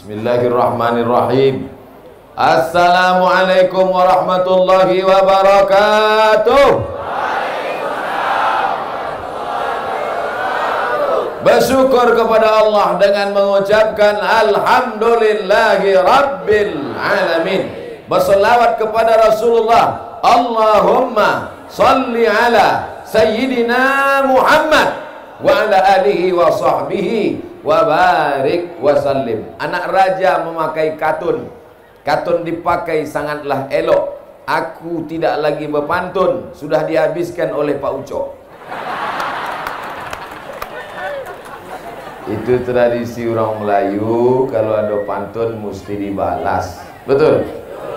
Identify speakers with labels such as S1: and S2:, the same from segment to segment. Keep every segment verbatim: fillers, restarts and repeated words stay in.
S1: Bismillahirrahmanirrahim. Assalamualaikum warahmatullahi wabarakatuh. Bersyukur kepada Allah dengan mengucapkan Alhamdulillahi Rabbil Alamin. Berselawat kepada Rasulullah. Allahumma salli ala Sayyidina Muhammad wa ala alihi wa sahbihi wa barik wa sallim. Anak raja memakai katun. Katun dipakai sangatlah elok. Aku tidak lagi berpantun, sudah dihabiskan oleh Pak Ucok. Itu tradisi orang Melayu, kalau ada pantun mesti dibalas. Betul?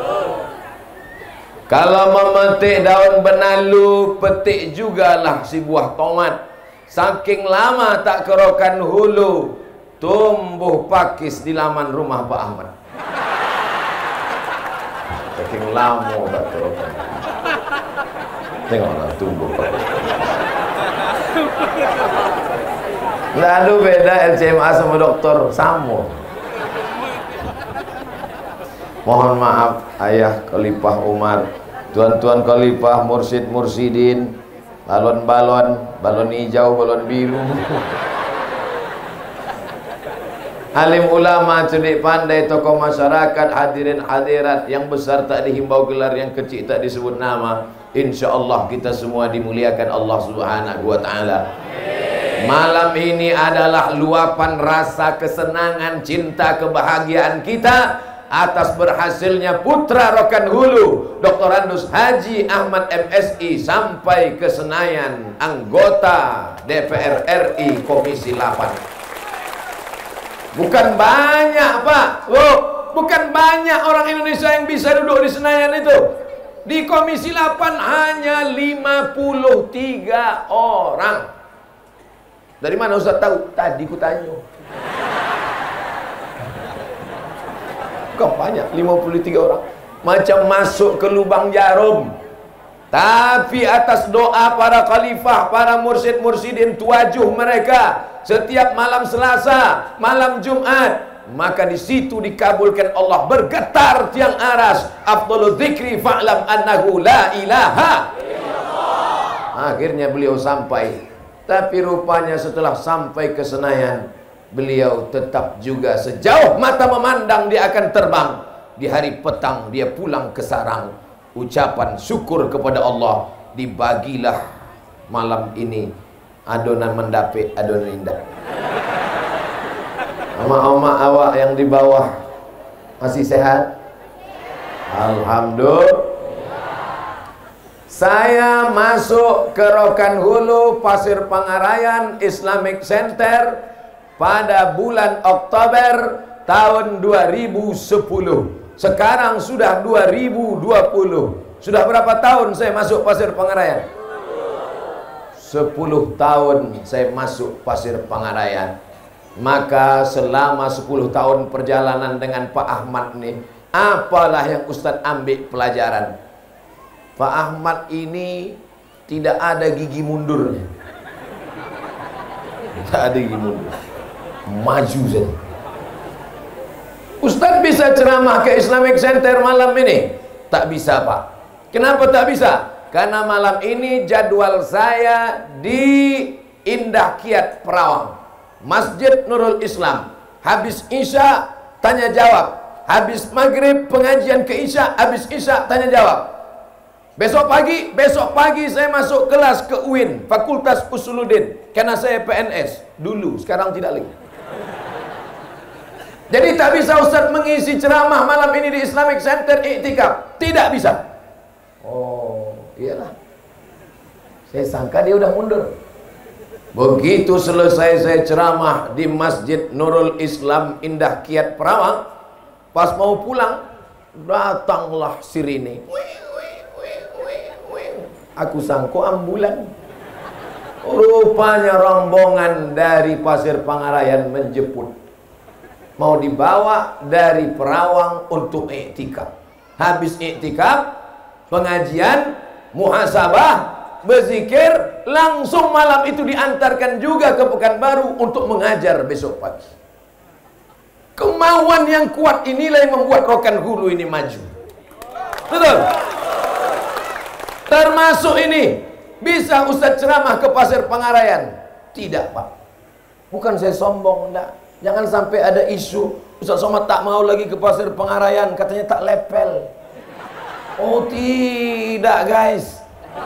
S1: Kalau memetik daun benalu, petik jugalah si buah tomat. Saking lama tak kerokan hulu, tumbuh pakis di laman rumah Pak Ahmad. Saking lama tak kerokan. Tengoklah tumbuh pakis. Lalu beda L C M A sama dokter sama. Mohon maaf ayah Khalifah Umar, tuan-tuan Khalifah, mursyid mursyidin, balon-balon, balon hijau, balon biru, alim ulama, cerdik pandai, tokoh masyarakat, hadirin hadirat, yang besar tak dihimbau gelar, yang kecil tak disebut nama. Insya Allah kita semua dimuliakan Allah Subhanahu wa Ta'ala. Malam ini adalah luapan rasa kesenangan, cinta, kebahagiaan kita atas berhasilnya putra Rokan Hulu Doktor Andus Haji Ahmad M Si sampai ke Senayan, anggota D P R R I Komisi delapan. Bukan banyak Pak, oh, bukan banyak orang Indonesia yang bisa duduk di Senayan itu. Di Komisi delapan hanya lima puluh tiga orang. Dari mana Ustaz tahu? Tadi ku tanya. Kok banyak lima puluh tiga orang, macam masuk ke lubang jarum. Tapi atas doa para khalifah, para mursyid mursyidin, tuajuh mereka setiap malam Selasa, malam Jumat, maka di situ dikabulkan Allah. Bergetar tiang aras, afdhalu dzikri fa'lam annahu la ilaha illallah. Akhirnya beliau sampai. Tapi rupanya setelah sampai ke Senayan, beliau tetap juga sejauh mata memandang dia akan terbang. Di hari petang dia pulang ke sarang. Ucapan syukur kepada Allah, dibagilah malam ini adonan mendapik, adonan indah. Oma-oma awak yang di bawah masih sehat? Alhamdulillah. Saya masuk ke Rokan Hulu Pasir Pangarayan Islamic Center pada bulan Oktober tahun dua ribu sepuluh. Sekarang sudah dua ribu dua puluh. Sudah berapa tahun saya masuk Pasir Pangarayan? sepuluh tahun saya masuk Pasir Pangarayan. Maka selama sepuluh tahun perjalanan dengan Pak Ahmad nih, apalah yang Ustadz ambil pelajaran? Pak Ahmad ini tidak ada gigi mundurnya. Tidak ada gigi mundur, maju saja. Ustadz bisa ceramah ke Islamic Center malam ini? Tak bisa Pak. Kenapa tak bisa? Karena malam ini jadwal saya di Indah Kiat Perawang, Masjid Nurul Islam. Habis Isya tanya jawab, habis maghrib pengajian ke Isya, habis Isya tanya jawab. Besok pagi, besok pagi saya masuk kelas ke U I N, Fakultas Usuluddin, karena saya P N S dulu, sekarang tidak lagi. Jadi tak bisa Ustaz mengisi ceramah malam ini di Islamic Center Iktikaf, tidak bisa. Oh, iyalah. Saya sangka dia udah mundur. Begitu selesai saya ceramah di Masjid Nurul Islam Indah Kiat Perawang, pas mau pulang, datanglah sirine. Aku sangko ambulan. Rupanya rombongan dari Pasir Pangarayan menjemput, mau dibawa dari Perawang untuk iktikaf. Habis iktikaf, pengajian, muhasabah, berzikir, langsung malam itu diantarkan juga ke Pekanbaru untuk mengajar besok pagi. Kemauan yang kuat inilah yang membuat Rokan Hulu ini maju. Betul? Termasuk ini, bisa Ustadz ceramah ke Pasir Pangarayan? Tidak, Pak. Bukan saya sombong, enggak. Jangan sampai ada isu Ustadz Somad tak mau lagi ke Pasir Pangarayan, katanya tak lepel. Oh tidak, guys.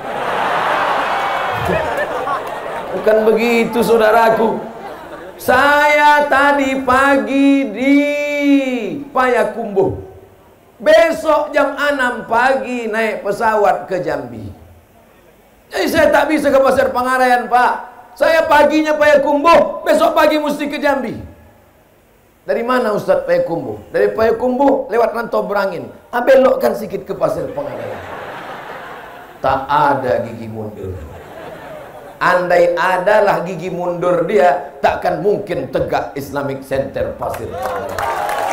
S1: Bukan begitu, saudaraku. Saya tadi pagi di Payakumbuh. Besok jam enam pagi naik pesawat ke Jambi. Jadi saya tak bisa ke Pasir Pangarayan, Pak. Saya paginya Payakumbuh, besok pagi mesti ke Jambi. Dari mana Ustadz Payakumbuh? Dari Payakumbuh lewat Rantau Berangin. Ah, belokkan sedikit ke Pasir Pangarayan. Tak ada gigi mundur. Andai adalah gigi mundur dia, takkan mungkin tegak Islamic Center Pasir Pangarayan.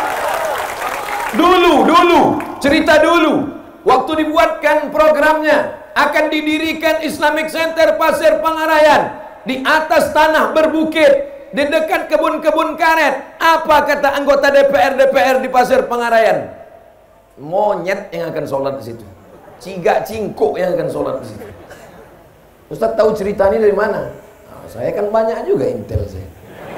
S1: Dulu, dulu, cerita dulu, waktu dibuatkan programnya, akan didirikan Islamic Center Pasir Pangarayan di atas tanah berbukit, di dekat kebun-kebun karet. Apa kata anggota D P R D P R di Pasir Pangarayan? Monyet yang akan sholat di situ, cigak cingkuk yang akan sholat di situ. Ustaz tahu cerita ini dari mana? Nah, saya kan banyak juga intel saya.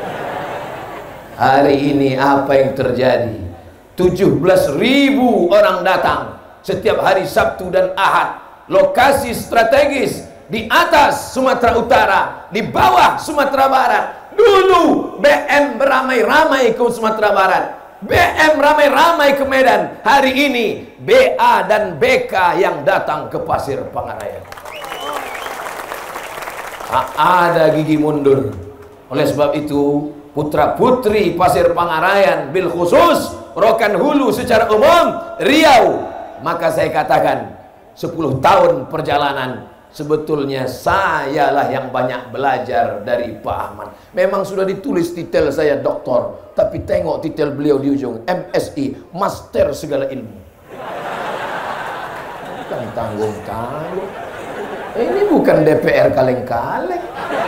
S1: Hari ini apa yang terjadi? tujuh belas ribu orang datang setiap hari Sabtu dan Ahad. Lokasi strategis di atas Sumatera Utara, di bawah Sumatera Barat. Dulu B M beramai-ramai ke Sumatera Barat, B M ramai-ramai ke Medan. Hari ini B A dan B K yang datang ke Pasir Pangarayan. Tak ada gigi mundur. Oleh sebab itu, putra-putri Pasir Pangarayan, bil khusus Rokan Hulu secara umum, Riau, maka saya katakan sepuluh tahun perjalanan, sebetulnya sayalah yang banyak belajar dari Pak Ahmad. Memang sudah ditulis titel saya doktor, tapi tengok titel beliau di ujung, M S I, Master Segala Ilmu. Bukan tanggung-tanggung. Ini bukan D P R kaleng-kaleng.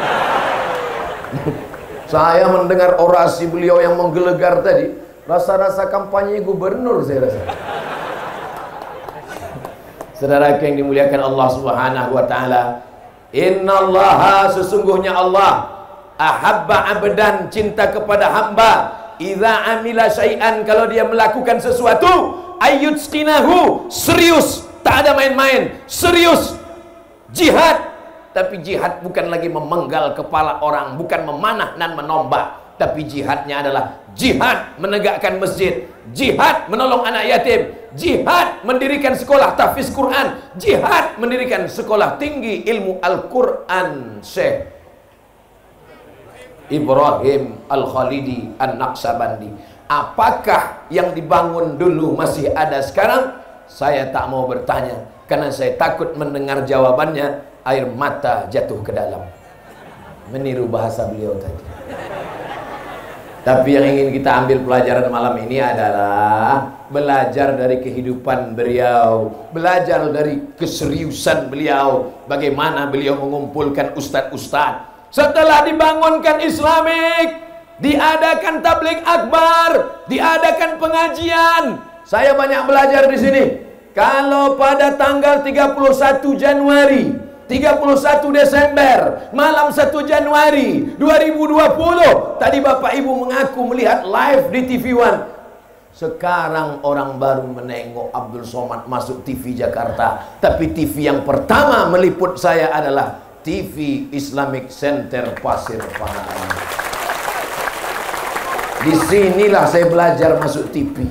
S1: Saya mendengar orasi beliau yang menggelegar tadi, rasa-rasa kampanye gubernur saya rasa. Saudara yang dimuliakan Allah Subhanahu wa taala, innallaha, sesungguhnya Allah, ahabba abdan, cinta kepada hamba, idza amila syai'an, kalau dia melakukan sesuatu, ayyutsqinahu, serius, tak ada main-main, serius. Jihad, tapi jihad bukan lagi memenggal kepala orang, bukan memanah dan menombak, tapi jihadnya adalah jihad menegakkan masjid, jihad menolong anak yatim, jihad mendirikan sekolah tahfiz Quran, jihad mendirikan sekolah tinggi ilmu Al-Quran. Syekh Ibrahim Al-Khalidi An-Naqsabandi. Apakah yang dibangun dulu masih ada sekarang? Saya tak mau bertanya, karena saya takut mendengar jawabannya, air mata jatuh ke dalam. Meniru bahasa beliau tadi. Tapi yang ingin kita ambil pelajaran malam ini adalah belajar dari kehidupan beliau, belajar dari keseriusan beliau, bagaimana beliau mengumpulkan ustadz-ustadz. Setelah dibangunkan Islamik, diadakan tabligh akbar, diadakan pengajian. Saya banyak belajar di sini. Kalau pada tanggal tiga puluh satu Januari, tiga puluh satu Desember, malam satu Januari dua ribu dua puluh, tadi Bapak Ibu mengaku melihat live di T V One. Sekarang orang baru menengok Abdul Somad masuk T V Jakarta. Tapi T V yang pertama meliput saya adalah T V Islamic Center Pasir Pangarayan. Disinilah saya belajar masuk T V.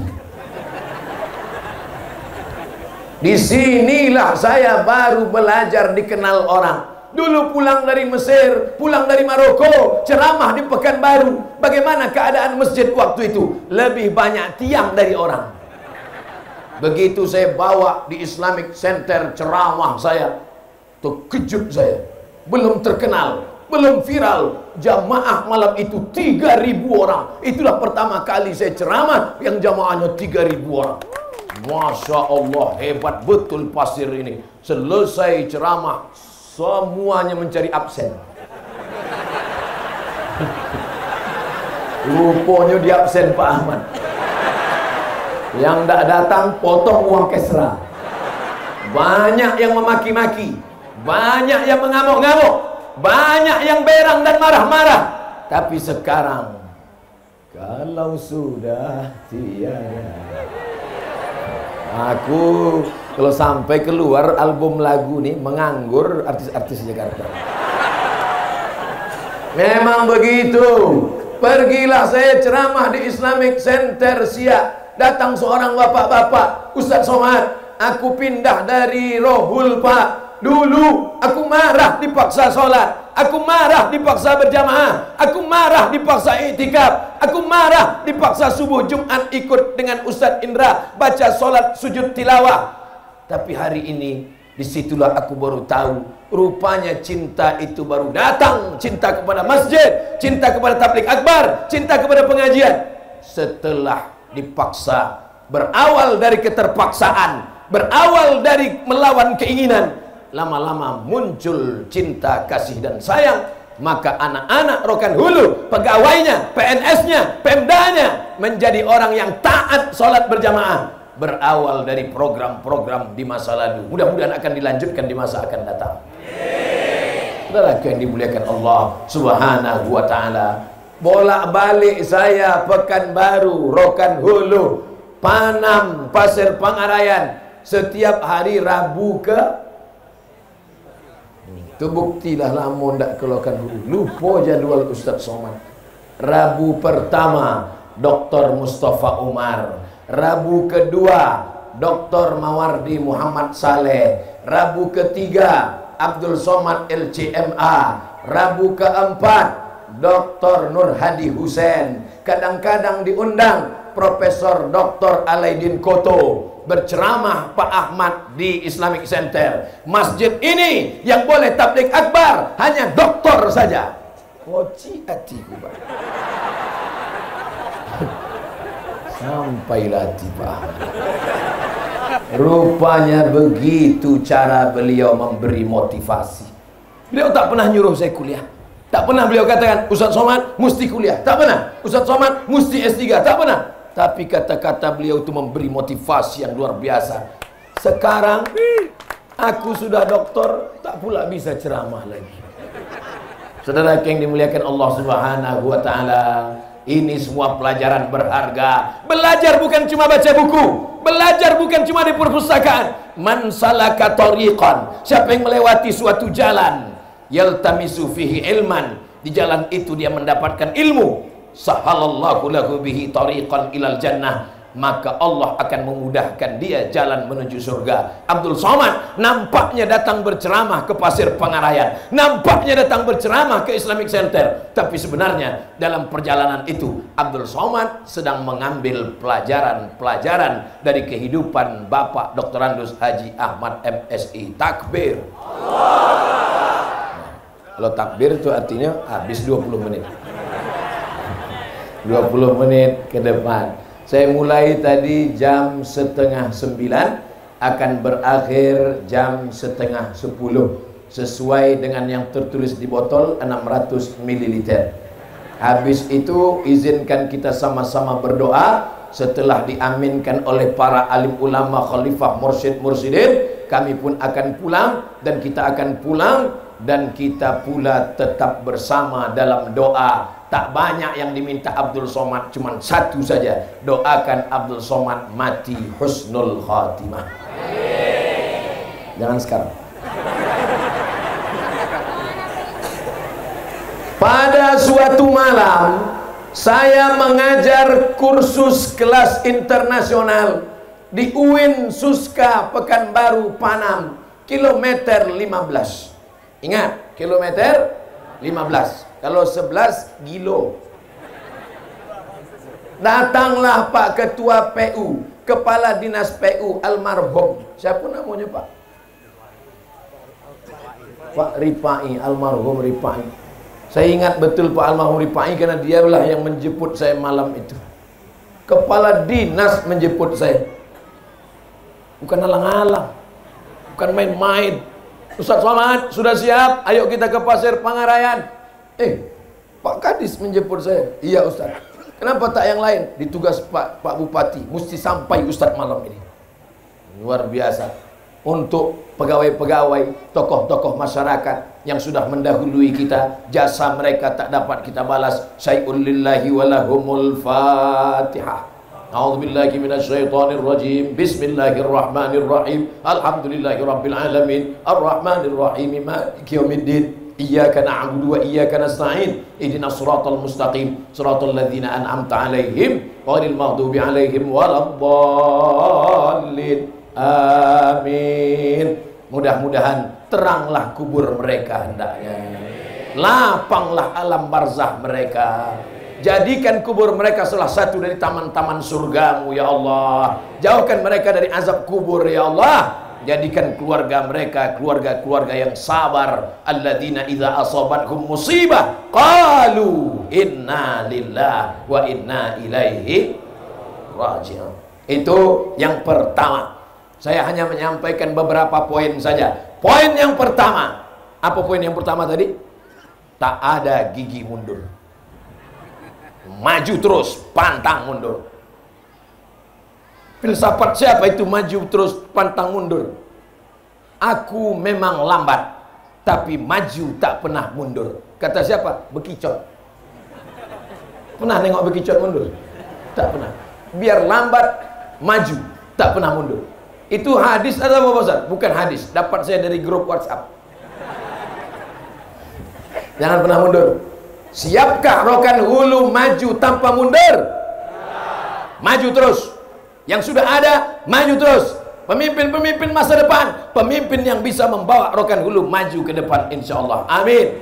S1: Disinilah saya baru belajar dikenal orang. Dulu pulang dari Mesir, pulang dari Maroko, ceramah di Pekanbaru. Bagaimana keadaan masjid waktu itu? Lebih banyak tiang dari orang. Begitu saya bawa di Islamic Center ceramah saya, terkejut saya. Belum terkenal, belum viral. Jamaah malam itu tiga ribu orang. Itulah pertama kali saya ceramah yang jamaahnya tiga ribu orang. Masya Allah, hebat betul Pasir ini. Selesai ceramah, semuanya mencari absen. Rupanya di absen Pak Ahmad. Yang tidak datang potong uang kesra. Banyak yang memaki-maki, banyak yang mengamuk-ngamuk, banyak yang berang dan marah-marah. Tapi sekarang, kalau sudah tiada, aku kalau sampai keluar album lagu nih, menganggur artis-artis Jakarta. Memang begitu. Pergilah saya ceramah di Islamic Center Siak. Datang seorang bapak-bapak, Ustaz Somad, aku pindah dari Rohul Pak. Dulu aku marah dipaksa sholat, aku marah dipaksa berjamaah, aku marah dipaksa iktikaf, aku marah dipaksa subuh Jumat ikut dengan Ustaz Indra baca sholat sujud tilawah. Tapi hari ini disitulah aku baru tahu, rupanya cinta itu baru datang. Cinta kepada masjid, cinta kepada tabligh akbar, cinta kepada pengajian setelah dipaksa. Berawal dari keterpaksaan, berawal dari melawan keinginan, lama-lama muncul cinta, kasih dan sayang. Maka anak-anak Rokan Hulu, pegawainya, P N S-nya, Pemdanya menjadi orang yang taat sholat berjamaah. Berawal dari program-program di masa lalu, mudah-mudahan akan dilanjutkan di masa akan datang. Saudara yang dimuliakan Allah Subhanahu wa ta'ala, bolak-balik saya Pekanbaru, Rokan Hulu, Panam, Pasir Pangarayan, setiap hari Rabu ke terbuktilah lama ndak ke Rokan Hulu. Lupa jadwal Ustaz Somad. Rabu pertama Doktor Mustafa Umar, Rabu kedua Doktor Mawardi Muhammad Saleh, Rabu ketiga Abdul Somad L C M A, Rabu keempat Doktor Nur Hadi Hussein, kadang-kadang diundang Profesor Doktor Alaidin Koto berceramah Pak Ahmad di Islamic Center. Masjid ini yang boleh tabligh akbar hanya doktor saja. Koci hatiku Pak. Sampailah tiba. Rupanya begitu cara beliau memberi motivasi. Beliau tak pernah nyuruh saya kuliah. Tak pernah beliau katakan, Ustaz Somad mesti kuliah. Tak pernah. Ustaz Somad mesti S tiga. Tak pernah. Tapi kata-kata beliau itu memberi motivasi yang luar biasa. Sekarang aku sudah doktor, tak pula bisa ceramah lagi. Saudara yang dimuliakan Allah Subhanahu wa ta'ala, ini semua pelajaran berharga. Belajar bukan cuma baca buku, belajar bukan cuma di perpustakaan. Man salaka tariqan, siapa yang melewati suatu jalan, yaltamisu fihi ilman, di jalan itu dia mendapatkan ilmu, sahalallahu lahu bihi tariqan ilal jannah, maka Allah akan memudahkan dia jalan menuju surga. Abdul Somad nampaknya datang berceramah ke Pasir Pangarayan, nampaknya datang berceramah ke Islamic Center, tapi sebenarnya dalam perjalanan itu Abdul Somad sedang mengambil pelajaran-pelajaran dari kehidupan Bapak Doktor Andus Haji Ahmad M Si. Takbir. Kalau takbir itu artinya habis dua puluh menit. dua puluh menit ke depan. Saya mulai tadi jam setengah sembilan, akan berakhir jam setengah sepuluh, sesuai dengan yang tertulis di botol enam ratus mililiter. Habis itu izinkan kita sama-sama berdoa. Setelah diaminkan oleh para alim ulama, khalifah, mursyid, mursyidin, kami pun akan pulang, dan kita akan pulang dan kita pula tetap bersama dalam doa. Tak banyak yang diminta Abdul Somad, cuma satu saja. Doakan Abdul Somad mati husnul khatimah. Jangan sekarang. Pada suatu malam saya mengajar kursus kelas internasional di U I N Suska Pekanbaru Panam, kilometer lima belas. Ingat, kilometer lima belas. Kalau sebelas kilo. Datanglah Pak Ketua P U, Kepala Dinas P U almarhum. Siapa namanya Pak? Pak Ripai, almarhum Ripai. Saya ingat betul Pak almarhum Ripai karena dialah yang menjemput saya malam itu. Kepala Dinas menjemput saya. Bukan alang-alang, bukan main-main. Ustaz Somad sudah siap? Ayo kita ke Pasir Pangarayan. Eh, Pak Kadis menjemput saya. Iya Ustaz. Kenapa tak yang lain? Ditugas Pak, Pak Bupati, mesti sampai Ustadz malam ini. Luar biasa. Untuk pegawai-pegawai, tokoh-tokoh masyarakat yang sudah mendahului kita, jasa mereka tak dapat kita balas. Syai'un lillahi walahumul fatihah. A'udzubillahi minasyaitonir rajim. Bismillahirrahmanirrahim. Alhamdulillahi rabbil alamin. Arrahmanir rahim. Maliki yaumiddin. Iyyaka na'budu wa iyyaka nasta'in. Ihdinas siratal mustaqim. Siratal ladzina an'amta 'alaihim ghairil maghdubi 'alaihim waladdallin. Amin. Mudah-mudahan teranglah kubur mereka hendaknya. Lapanglah alam barzah mereka. Jadikan kubur mereka salah satu dari taman-taman surgamu ya Allah. Jauhkan mereka dari azab kubur ya Allah. Jadikan keluarga mereka keluarga-keluarga yang sabar. Alladzina idza asabathum musibah qalu inna lillahi wa inna ilaihi raji'un. Itu yang pertama. Saya hanya menyampaikan beberapa poin saja. Poin yang pertama. Apa poin yang pertama tadi? Tak ada gigi mundur. Maju terus, pantang mundur. Filsafat siapa itu maju terus, pantang mundur? Aku memang lambat, tapi maju tak pernah mundur. Kata siapa? Bekicot. Pernah nengok bekicot mundur? Tak pernah. Biar lambat, maju, tak pernah mundur. Itu hadis atau apa Ustaz? Bukan hadis, dapat saya dari grup WhatsApp. Jangan pernah mundur. Siapkah Rokan Hulu maju tanpa mundur? Maju terus. Yang sudah ada, maju terus. Pemimpin-pemimpin masa depan, pemimpin yang bisa membawa Rokan Hulu maju ke depan insyaallah. Amin.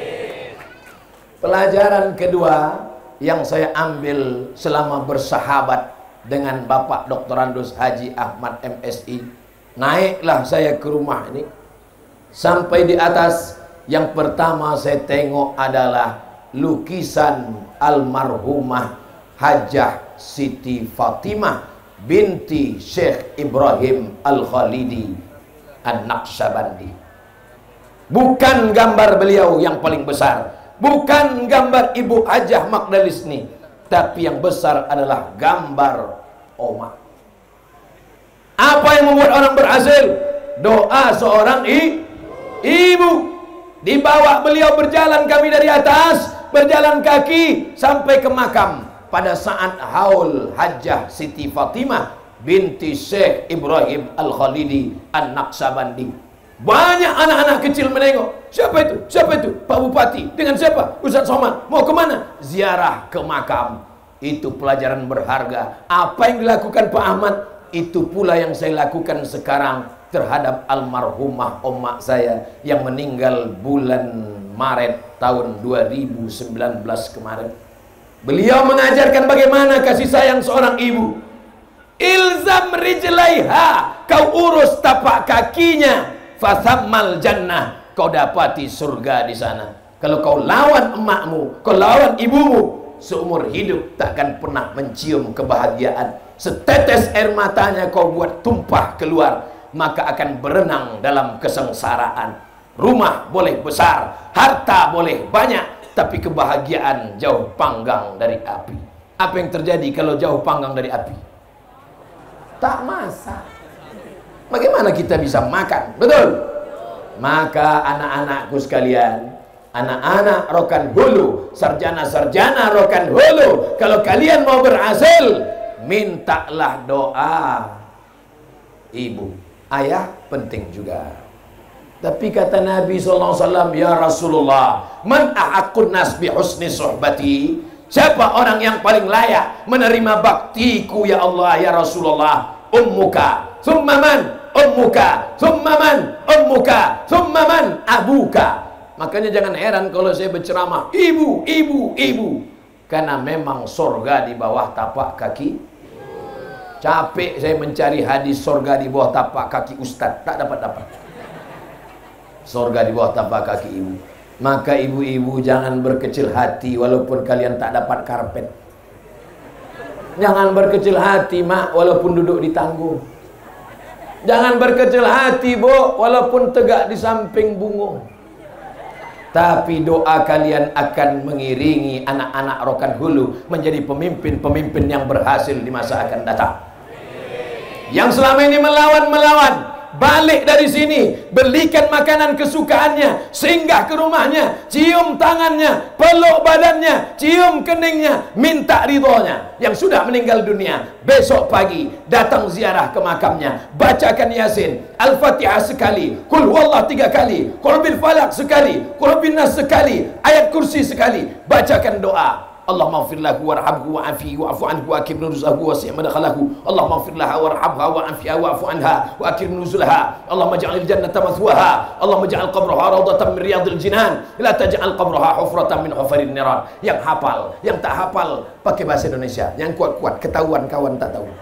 S1: Pelajaran kedua yang saya ambil selama bersahabat dengan Bapak Doktor Andus Haji Ahmad M Si, naiklah saya ke rumah ini. Sampai di atas, yang pertama saya tengok adalah lukisan almarhumah Hajah Siti Fatimah binti Syekh Ibrahim Al-Khalidi An-Naqsyabandi. Bukan gambar beliau yang paling besar, bukan gambar Ibu Hajah Magdalisni, tapi yang besar adalah gambar Oma. Apa yang membuat orang berhasil? Doa seorang i, ibu. Dibawa beliau berjalan kami dari atas, berjalan kaki sampai ke makam. Pada saat haul Hajah Siti Fatimah binti Syekh Ibrahim Al-Khalidi An-Naqsyabandi, banyak anak-anak kecil menengok. Siapa itu? Siapa itu? Pak Bupati. Dengan siapa? Ustaz Somad. Mau kemana? Ziarah ke makam. Itu pelajaran berharga. Apa yang dilakukan Pak Ahmad, itu pula yang saya lakukan sekarang terhadap almarhumah oma saya yang meninggal bulan Maret tahun dua ribu sembilan belas kemarin. Beliau mengajarkan bagaimana kasih sayang seorang ibu. Ilzam rijlaiha, kau urus tapak kakinya, fathammal jannah, kau dapati surga di sana. Kalau kau lawan emakmu, kau lawan ibumu, seumur hidup takkan pernah mencium kebahagiaan. Setetes air matanya kau buat tumpah keluar, maka akan berenang dalam kesengsaraan. Rumah boleh besar, harta boleh banyak, tapi kebahagiaan jauh panggang dari api. Apa yang terjadi kalau jauh panggang dari api? Tak masak. Bagaimana kita bisa makan? Betul? Maka anak-anakku sekalian, anak-anak Rokan Hulu, sarjana-sarjana Rokan Hulu, kalau kalian mau berhasil, mintalah doa. Ibu, ayah penting juga. Tapi kata Nabi sallallahu alaihi wasallam, ya Rasulullah, man ahaqqun nas bi husni suhbati? Siapa orang yang paling layak menerima baktiku ya Allah ya Rasulullah? Ummuka, thumma man? Ummuka, thumma man? Ummuka, thumma man? Abuka. Makanya jangan heran kalau saya berceramah, ibu, ibu, ibu. Karena memang surga di bawah tapak kaki. Capek saya mencari hadis surga di bawah tapak kaki ustaz, tak dapat-dapat. Surga di bawah tapak kaki ibu. Maka ibu-ibu jangan berkecil hati walaupun kalian tak dapat karpet. Jangan berkecil hati mak walaupun duduk di tanggung. Jangan berkecil hati bu walaupun tegak di samping bungo. tapi doa kalian akan mengiringi anak-anak Rokan Hulu menjadi pemimpin-pemimpin yang berhasil di masa akan datang. Yang selama ini melawan-melawan, balik dari sini, belikan makanan kesukaannya, singgah ke rumahnya, cium tangannya, peluk badannya, cium keningnya, minta ridhonya. Yang sudah meninggal dunia, besok pagi datang ziarah ke makamnya, bacakan Yasin, Al-Fatihah sekali, Qul huwallah tiga kali, Qul bil falaq sekali, Qul bin nas sekali, ayat kursi sekali, bacakan doa. Allahumma ighfir lahu warhamhu wa'afihi wa'fu anhu wa akrim nuzulahu wa si' madkhalahu. Allahumma ighfir laha warhamha wa'afiha wa'fu anha wa akrim nuzulaha. Allahumma ij'alil jannata mathwaha. Allahumma ij'al qabraha rawdatan min riyadil jinan. La taj'al qabraha hufratan min hufarin niran. Yang hafal, yang tak hafal pakai bahasa Indonesia. Yang kuat-kuat ketahuan kawan tak tahu.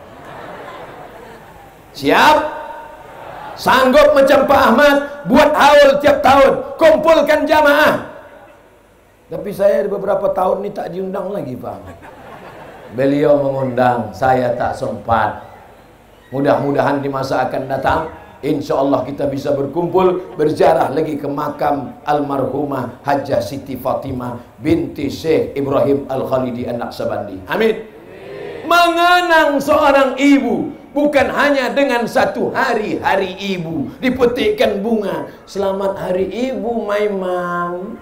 S1: Siap? Sanggup macam Pak Ahmad buat haul tiap tahun, kumpulkan jamaah. Tapi saya beberapa tahun ini tak diundang lagi Pak Ahmad. Beliau mengundang, saya tak sempat. Mudah-mudahan di masa akan datang, insya Allah kita bisa berkumpul, berziarah lagi ke makam almarhumah Hajjah Siti Fatimah binti Syekh Ibrahim Al-Khalidi An-Naqsabandi. Amin. Mengenang seorang ibu bukan hanya dengan satu hari hari ibu, dipetikkan bunga, selamat hari ibu Maimam.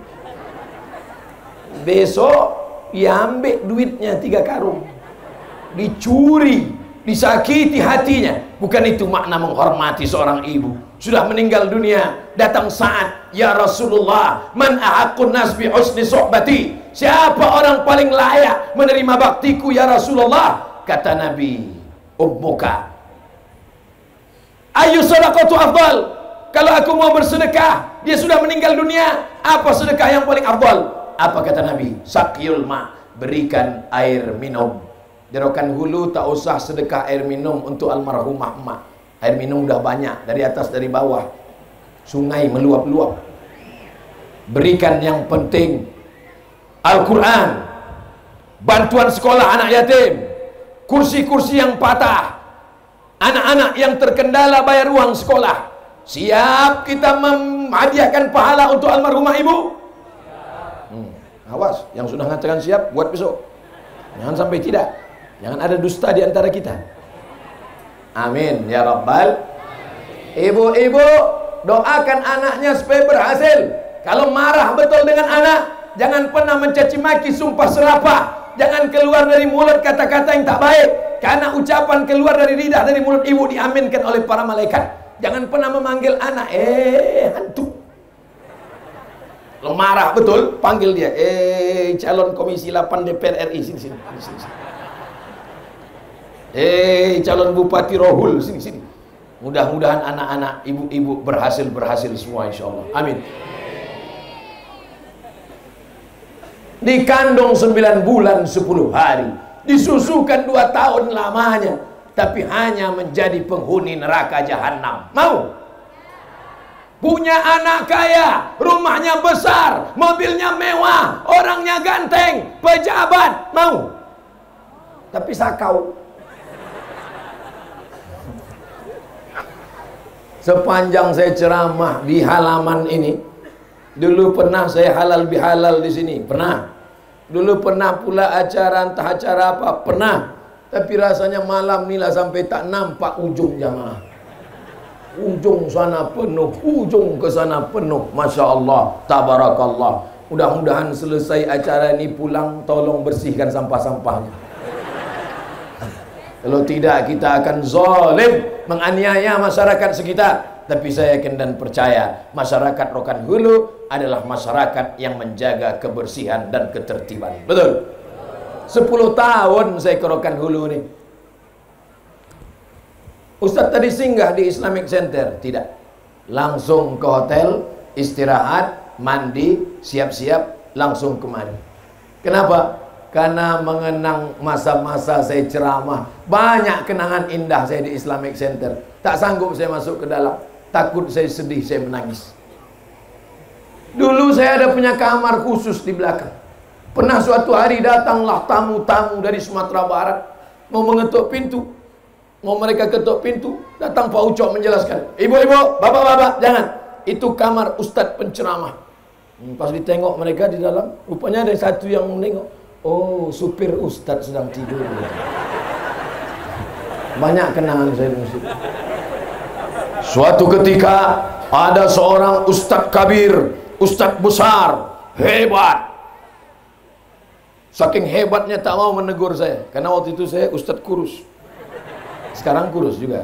S1: Besok diambil duitnya tiga karung, dicuri, disakiti hatinya. Bukan itu makna menghormati seorang ibu. Sudah meninggal dunia, datang saat, ya Rasulullah, man ahaqqun nas bi husni suhbati. Siapa orang paling layak menerima baktiku ya Rasulullah? Kata Nabi, ummuka. Ayu sadaqatu afdal. Kalau aku mau bersedekah, dia sudah meninggal dunia, apa sedekah yang paling afdal? Apa kata Nabi? Saqyul ma, berikan air minum. Di Rokan Hulu tak usah sedekah air minum untuk almarhumah emak. Air minum udah banyak, dari atas dari bawah. Sungai meluap-luap. Berikan yang penting Al-Quran, bantuan sekolah anak yatim, kursi-kursi yang patah, anak-anak yang terkendala bayar uang sekolah. Siap kita menghadiahkan pahala untuk almarhumah ibu? Awas, yang sudah mengatakan siap, buat besok. Jangan sampai tidak. Jangan ada dusta di antara kita. Amin ya Rabbal. Ibu-ibu, doakan anaknya supaya berhasil. Kalau marah betul dengan anak, jangan pernah mencaci maki, sumpah serapah. Jangan keluar dari mulut kata-kata yang tak baik. Karena ucapan keluar dari lidah, dari mulut ibu diaminkan oleh para malaikat. Jangan pernah memanggil anak, eh hantu. Lo marah betul, panggil dia, eh calon komisi delapan D P R R I, sini sini, sini, sini. Eh calon bupati Rohul, sini sini. Mudah-mudahan anak-anak ibu-ibu berhasil berhasil semua insya Allah. Amin. Dikandung sembilan bulan sepuluh hari, disusukan dua tahun lamanya, tapi hanya menjadi penghuni neraka jahanam. Mau? Punya anak kaya, rumahnya besar, mobilnya mewah, orangnya ganteng, pejabat, mau? Tapi sakau. Sepanjang saya ceramah di halaman ini, dulu pernah saya halal bihalal di sini, pernah. Dulu pernah pula acara entah acara apa, pernah. Tapi rasanya malam inilah sampai tak nampak ujung jamaah. Ujung sana penuh, ujung ke sana penuh. Masya Allah, tabarakallah. Mudah-mudahan selesai acara ini pulang, tolong bersihkan sampah-sampahnya. Kalau tidak kita akan zalim, menganiaya masyarakat sekitar. Tapi saya yakin dan percaya masyarakat Rokan Hulu adalah masyarakat yang menjaga kebersihan dan ketertiban. Betul? Sepuluh tahun saya ke Rokan Hulu nih. Ustaz tadi singgah di Islamic Center? Tidak. Langsung ke hotel, istirahat, mandi, siap-siap, langsung kemari. Kenapa? Karena mengenang masa-masa saya ceramah. Banyak kenangan indah saya di Islamic Center. Tak sanggup saya masuk ke dalam. Takut saya sedih, saya menangis. Dulu saya ada punya kamar khusus di belakang. Pernah suatu hari datanglah tamu-tamu dari Sumatera Barat. Mau mengetuk pintu. Mau mereka ketuk pintu, datang Pak Ucok menjelaskan, ibu-ibu, bapak-bapak, jangan. Itu kamar ustadz penceramah. Pas ditengok mereka di dalam, rupanya ada satu yang menengok. Oh, supir ustadz sedang tidur. Banyak kenangan saya di masjid. Suatu ketika ada seorang ustadz kabir, ustadz besar, hebat. Saking hebatnya tak mau menegur saya, karena waktu itu saya ustadz kurus. Sekarang kurus juga.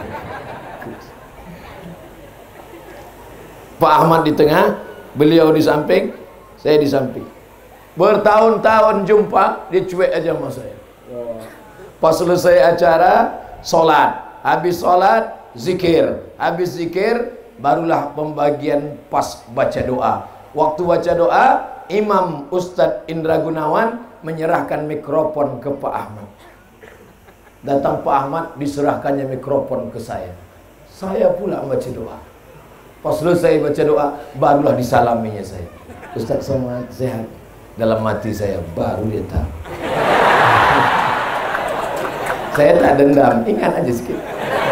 S1: Pak Ahmad di tengah, beliau di samping, saya di samping. Bertahun-tahun jumpa, dia cuek aja sama saya. Pas selesai acara, sholat. Habis sholat, zikir. Habis zikir, barulah pembagian pas baca doa. Waktu baca doa, Imam Ustadz Indra Gunawan menyerahkan mikrofon ke Pak Ahmad. Datang Pak Ahmad, diserahkannya mikrofon ke saya. Saya pula baca doa. Pas selesai baca doa, barulah disalaminya saya. Ustadz Somad sehat. Dalam hati saya, baru dia tahu. Saya tak dendam, ingat aja sedikit.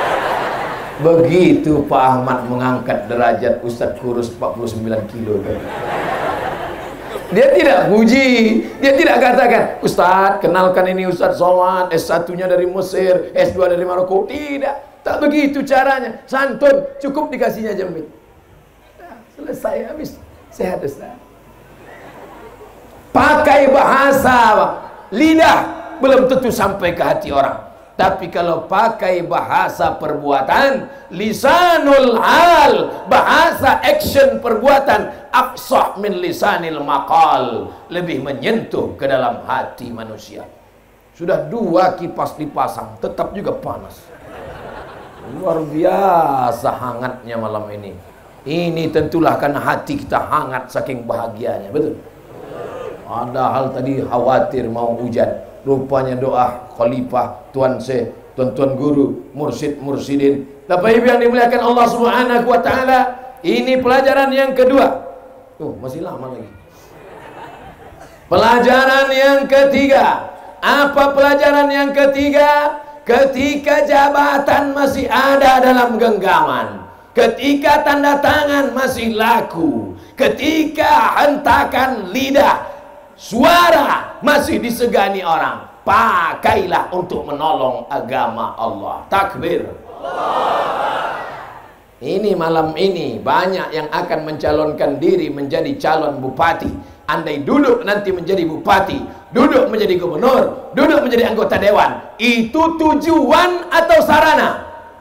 S1: Begitu Pak Ahmad mengangkat derajat Ustadz kurus empat puluh sembilan kilo. Dia tidak puji, dia tidak katakan, Ustadz kenalkan ini Ustadz Somad, S satu-nya dari Mesir, S dua dari Maroko. Tidak, tak begitu caranya. Santun, cukup dikasihnya jemit. Selesai, habis. Sehat Ustaz. Pakai bahasa lidah belum tentu sampai ke hati orang. Tapi kalau pakai bahasa perbuatan, lisanul hal, bahasa action perbuatan, afsah min lisanil maqal, lebih menyentuh ke dalam hati manusia. Sudah dua kipas dipasang, tetap juga panas. Luar biasa hangatnya malam ini. Ini tentulah karena hati kita hangat saking bahagianya, betul? Ada hal tadi khawatir mau hujan, rupanya doa khalifah, tuan syekh, tuan-tuan guru, mursyid-mursyidin. Bapak Ibu yang dimuliakan Allah Subhanahu wa taala, ini pelajaran yang kedua. Oh, masih lama lagi. Pelajaran yang ketiga. Apa pelajaran yang ketiga? Ketika jabatan masih ada dalam genggaman, ketika tanda tangan masih laku, ketika hentakan lidah, suara masih disegani orang, pakailah untuk menolong agama Allah. Takbir. Ini malam ini banyak yang akan mencalonkan diri menjadi calon bupati. Andai duduk nanti menjadi bupati, duduk menjadi gubernur, duduk menjadi anggota dewan, itu tujuan atau sarana?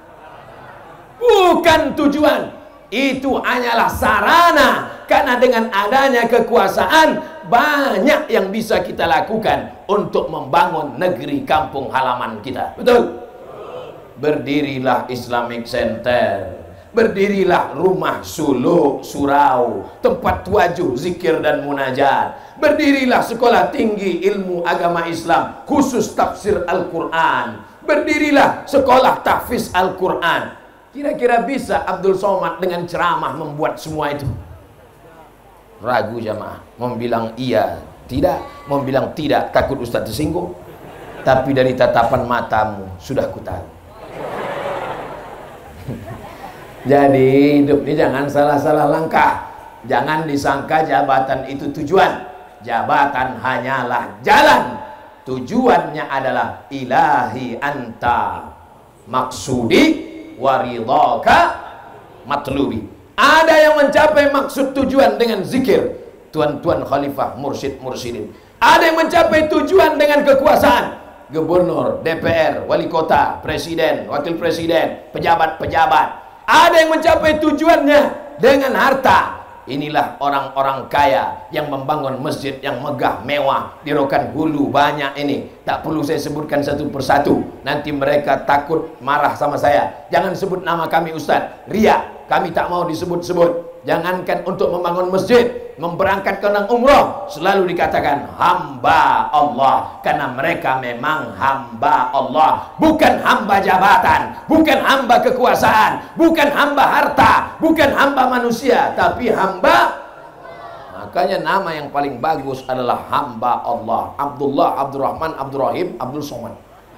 S1: Bukan tujuan, itu hanyalah sarana. Karena dengan adanya kekuasaan, banyak yang bisa kita lakukan untuk membangun negeri kampung halaman kita. Betul? Berdirilah Islamic Center, berdirilah rumah suluk surau, tempat tuajuh, zikir dan munajat. Berdirilah sekolah tinggi ilmu agama Islam, khusus tafsir Al-Quran. Berdirilah sekolah tahfiz Al-Quran. Kira-kira bisa Abdul Somad dengan ceramah membuat semua itu? Ragu jamaah, mau bilang iya, tidak, mau bilang tidak, takut Ustaz tersinggung. Tapi dari tatapan matamu sudah ku tahu. Jadi hidup ini jangan salah-salah langkah. Jangan disangka jabatan itu tujuan. Jabatan hanyalah jalan. Tujuannya adalah ilahi anta maksudi waridhaka matlubi. Ada yang mencapai maksud tujuan dengan zikir, tuan-tuan khalifah, mursyid, mursyidin. Ada yang mencapai tujuan dengan kekuasaan, gubernur, D P R, wali kota, presiden, wakil presiden, pejabat-pejabat. Ada yang mencapai tujuannya dengan harta. Inilah orang-orang kaya yang membangun masjid yang megah, mewah di Rokan Hulu, banyak ini. Tak perlu saya sebutkan satu persatu. Nanti mereka takut marah sama saya. Jangan sebut nama kami Ustaz, riya. Kami tak mau disebut-sebut. Jangankan untuk membangun masjid, memberangkatkan umroh, selalu dikatakan hamba Allah. Karena mereka memang hamba Allah, bukan hamba jabatan, bukan hamba kekuasaan, bukan hamba harta, bukan hamba manusia, tapi hamba. Makanya nama yang paling bagus adalah hamba Allah. Abdullah, Abdurrahman, Abdurrahim, Abdul Somad.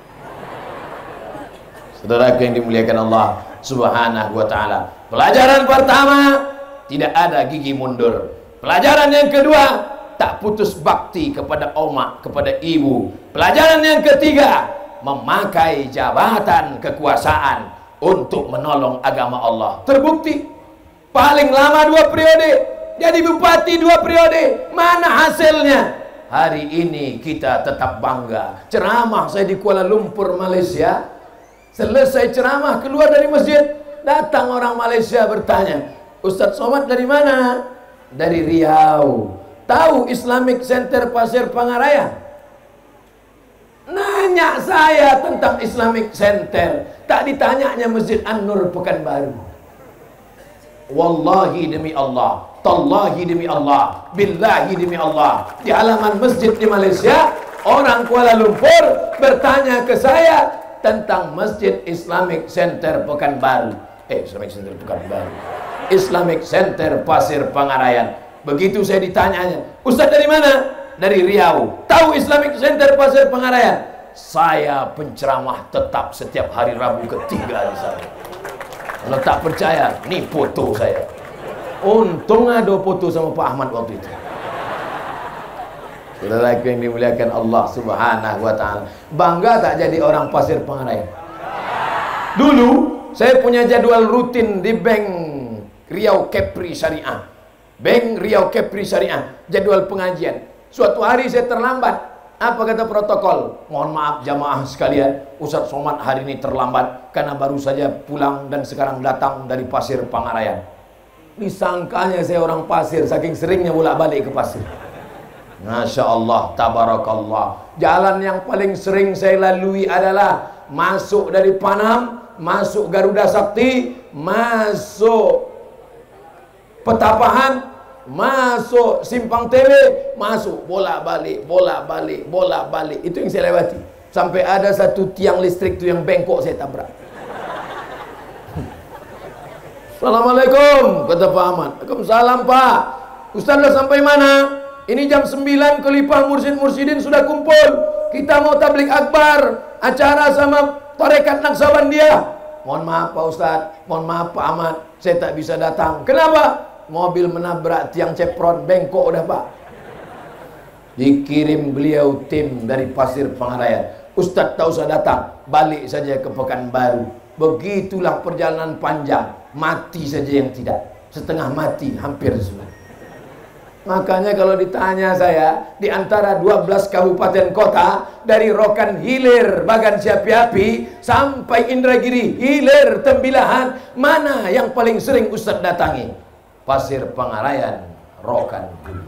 S1: Saudara yang dimuliakan Allah Subhanahu wa ta'ala, pelajaran pertama, tidak ada gigi mundur. Pelajaran yang kedua, tak putus bakti kepada oma, kepada ibu. Pelajaran yang ketiga, memakai jabatan kekuasaan untuk menolong agama Allah. Terbukti, paling lama dua periode, jadi bupati dua periode. Mana hasilnya? Hari ini kita tetap bangga. Ceramah saya di Kuala Lumpur, Malaysia. Selesai ceramah, keluar dari masjid, datang orang Malaysia bertanya, Ustadz Somad dari mana? Dari Riau. Tahu Islamic Center Pasir Pangaraya? Nanya saya tentang Islamic Center, tak ditanyanya Masjid An-Nur Pekanbaru. Wallahi demi Allah, tallahi demi Allah, billahi demi Allah, di halaman masjid di Malaysia, orang Kuala Lumpur bertanya ke saya tentang Masjid Islamic Center Pekanbaru. Eh, Islamic Center Pekanbaru, Islamic Center Pasir Pangarayan. Begitu saya ditanyanya, Ustaz dari mana? Dari Riau. Tahu Islamic Center Pasir Pangarayan? Saya penceramah tetap setiap hari Rabu ketiga di sana. Kalau tak percaya, nih foto saya. Untung ada foto sama Pak Ahmad waktu itu. Saudara yang dimuliakan Allah Subhanahu wa taala. Bangga tak jadi orang Pasir Pangarayan? Dulu saya punya jadwal rutin di Bank Riau Kepri Syariah. Bank Riau Kepri Syariah, jadwal pengajian. Suatu hari saya terlambat. Apa kata protokol? Mohon maaf jamaah sekalian, Ustadz Somad hari ini terlambat karena baru saja pulang dan sekarang datang dari Pasir Pangarayan. Disangkanya saya orang Pasir, saking seringnya bolak-balik ke Pasir. Masya Allah, tabarakallah. Jalan yang paling sering saya lalui adalah masuk dari Panam, masuk Garuda Sakti, masuk Petapahan, masuk Simpang T V, masuk bolak-balik, bolak-balik, bolak-balik. Itu yang saya lewati. Sampai ada satu tiang listrik itu yang bengkok saya tabrak. Assalamualaikum, kata Pak Ahmad. Waalaikumsalam Pak. Ustaz dah sampai mana? Ini jam sembilan, Khalifah Mursyid Mursyidin sudah kumpul. Kita mau tablik akbar, acara sama tarekat Naksabandia. Mohon maaf Pak Ustaz, mohon maaf Pak Ahmad, saya tak bisa datang. Kenapa? Mobil menabrak tiang cepron, bengkok udah Pak. Dikirim beliau tim dari Pasir Pangarayan. Ustaz tak usah datang, balik saja ke Pekanbaru. Begitulah perjalanan panjang, mati saja yang tidak, setengah mati hampir semua. Makanya kalau ditanya saya, di antara dua belas kabupaten kota, dari Rokan Hilir, Bagan Siapi-api sampai Indragiri, Hilir, Tembilahan, mana yang paling sering Ustaz datangi? Pasir Pangarayan, Rokan Hilir.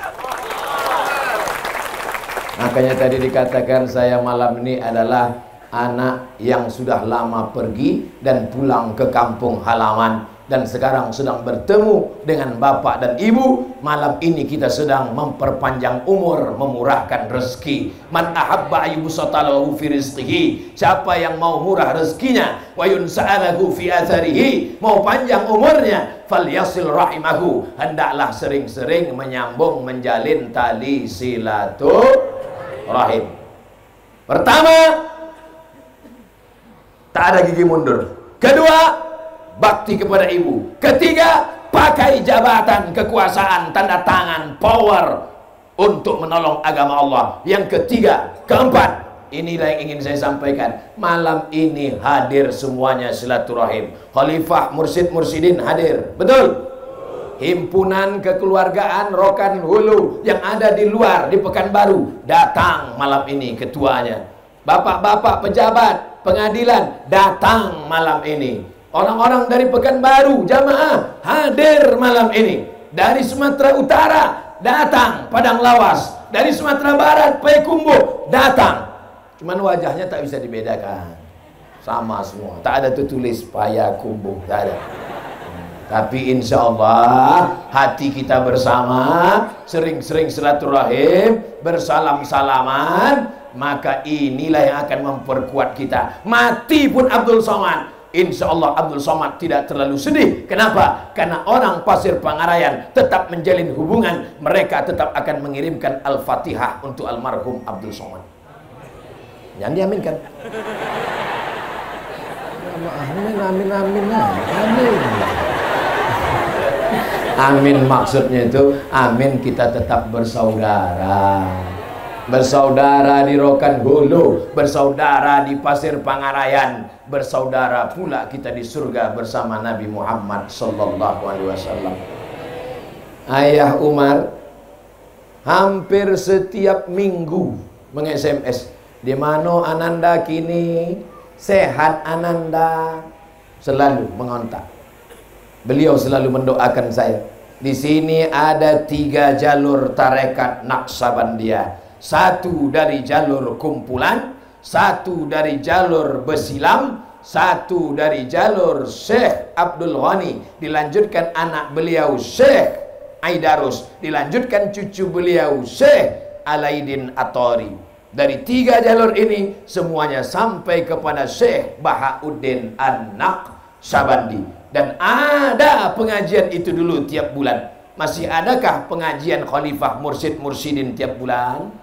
S1: Makanya tadi dikatakan saya malam ini adalah anak yang sudah lama pergi dan pulang ke kampung halaman, dan sekarang sedang bertemu dengan bapak dan ibu. Malam ini kita sedang memperpanjang umur, memurahkan rezeki. Man ahabba ayyubsatalahu fi rizqihi, siapa yang mau murah rezekinya, wa yunsa'alahu fi atharihi, mau panjang umurnya, falyasil rahimahu, hendaklah sering-sering menyambung, menjalin tali silaturahim. Pertama, tak ada gigi mundur. Kedua, bakti kepada ibu. Ketiga, pakai jabatan kekuasaan, tanda tangan, power untuk menolong agama Allah. Yang ketiga, keempat, inilah yang ingin saya sampaikan. Malam ini hadir semuanya silaturahim. Khalifah Mursyid Mursyidin hadir, betul? Himpunan kekeluargaan Rokan Hulu yang ada di luar, di Pekanbaru, datang malam ini ketuanya. Bapak-bapak pejabat pengadilan datang malam ini. Orang-orang dari Pekanbaru, jamaah hadir malam ini. Dari Sumatera Utara datang, Padang Lawas. Dari Sumatera Barat, Payakumbuh datang. Cuman wajahnya tak bisa dibedakan, sama semua. Tak ada tertulis Payakumbuh, tak ada. Tapi insya Allah hati kita bersama, sering-sering silaturahim, bersalam-salaman, maka inilah yang akan memperkuat kita. Mati pun Abdul Somad, insya Allah Abdul Somad tidak terlalu sedih. Kenapa? Karena orang Pasir Pangarayan tetap menjalin hubungan. Mereka tetap akan mengirimkan Al-Fatihah untuk almarhum Abdul Somad. Jangan diaminkan. Amin, amin, amin, amin. Amin maksudnya itu amin kita tetap bersaudara. Bersaudara di Rokan Hulu, bersaudara di Pasir Pangarayan, bersaudara pula kita di surga bersama Nabi Muhammad sallallahu alaihi wasallam. Ayah Umar hampir setiap minggu meng-S M S, di mana Ananda kini, sehat Ananda, selalu mengontak. Beliau selalu mendoakan saya. Di sini ada tiga jalur tarekat Naqsabandiyah. Satu dari jalur kumpulan, satu dari jalur Besilam, satu dari jalur Syekh Abdul Ghani, dilanjutkan anak beliau Syekh Aidarus, dilanjutkan cucu beliau Syekh Alaidin Atori. Dari tiga jalur ini semuanya sampai kepada Syekh Bahauddin An-Naqsabandi. Dan ada pengajian itu dulu tiap bulan. Masih adakah pengajian Khalifah Mursyid Mursyidin tiap bulan?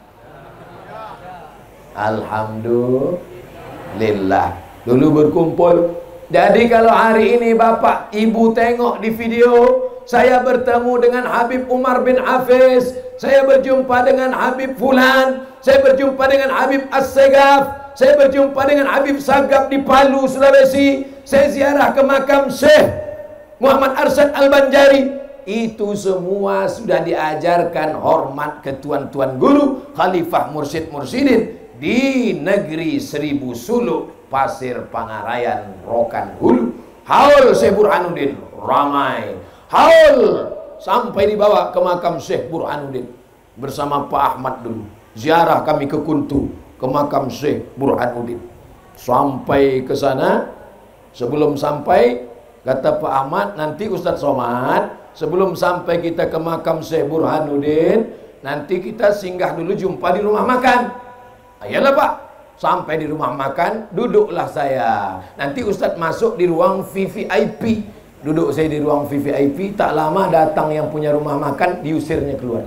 S1: Alhamdulillah. Dulu berkumpul. Jadi kalau hari ini bapak ibu tengok di video, saya bertemu dengan Habib Umar bin Hafiz, saya berjumpa dengan Habib Fulan, saya berjumpa dengan Habib As-Segaf, saya berjumpa dengan Habib Sagaf di Palu, Sulawesi, saya ziarah ke makam Syekh Muhammad Arsyad Al-Banjari. Itu semua sudah diajarkan hormat ke tuan-tuan guru Khalifah Mursyid Mursyidin di negeri Seribu Suluk, Pasir Pangarayan, Rokan Hulu. Haul Syekh Burhanuddin ramai. Haul sampai dibawa ke makam Syekh Burhanuddin bersama Pak Ahmad dulu. Ziarah kami ke Kuntu, ke makam Syekh Burhanuddin. Sampai ke sana, sebelum sampai kata Pak Ahmad, nanti Ustadz Somad, sebelum sampai kita ke makam Syekh Burhanuddin, nanti kita singgah dulu jumpa di rumah makan. Ayolah Pak. Sampai di rumah makan, duduklah saya. Nanti Ustadz masuk di ruang V V I P. Duduk saya di ruang V V I P. Tak lama datang yang punya rumah makan, diusirnya keluar.